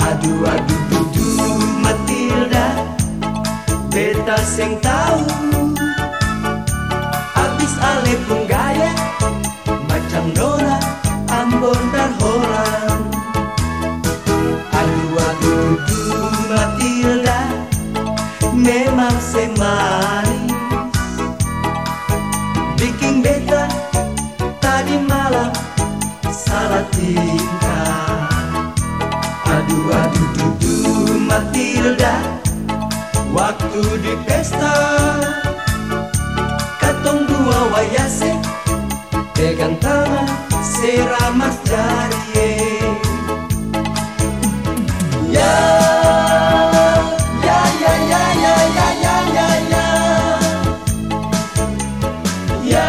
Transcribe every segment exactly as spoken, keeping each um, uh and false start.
Aduh aduh dudu Matilda, beta seng tahu. Abis ale pun gaya macam Nora Ambon dan Horan. Aduh aduh dudu Matilda, memang semanis, bikin beta tadi malam salah tingkah. Aduh aduh dudu Matilda, waktu di pesta katong dua wayase pegang tangan seramas jari. Ya ya ya ya ya ya ya ya ya ya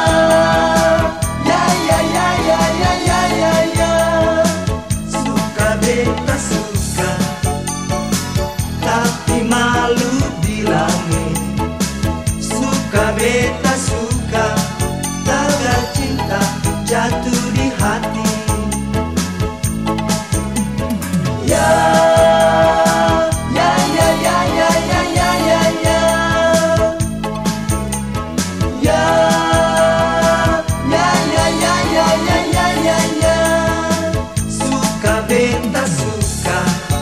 ya ya ya ya ya ya ya ya. Suka beta suka, tapi malu bilangin. Suka beta suka, tagal cinta jatuh di hati. Ya ya ya ya ya ya ya ya ya ya ya ya ya ya ya ya ya ya. Suka beta suka,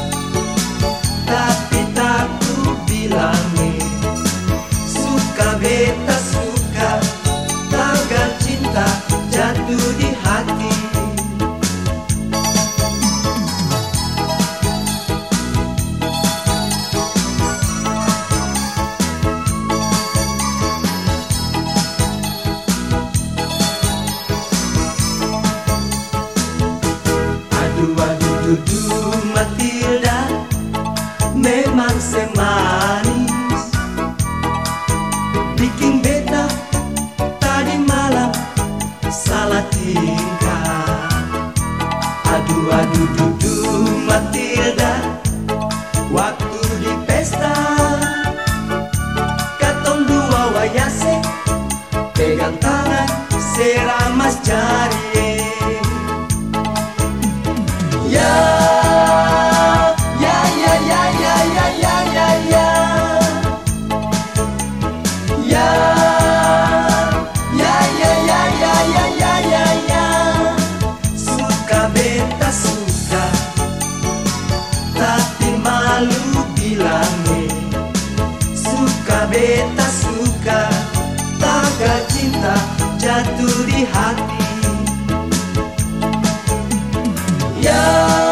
tapi tak ku bilangin. Suka beta suka, tagal cinta jatuh di hati. Aduh aduh dudu Matilda, memang semanis, bikin beta tadi malam salah tingkah. Aduh aduh dudu Matilda, waktu di pesta katong dua wayase pegang tangan seramas jari. Ya ya ya ya ya ya ya ya ya ya ya ya ya ya ya ya ya ya. Suka beta suka, tapi malu bilangin. Suka beta suka, tagal cinta jatuh di hati. Ya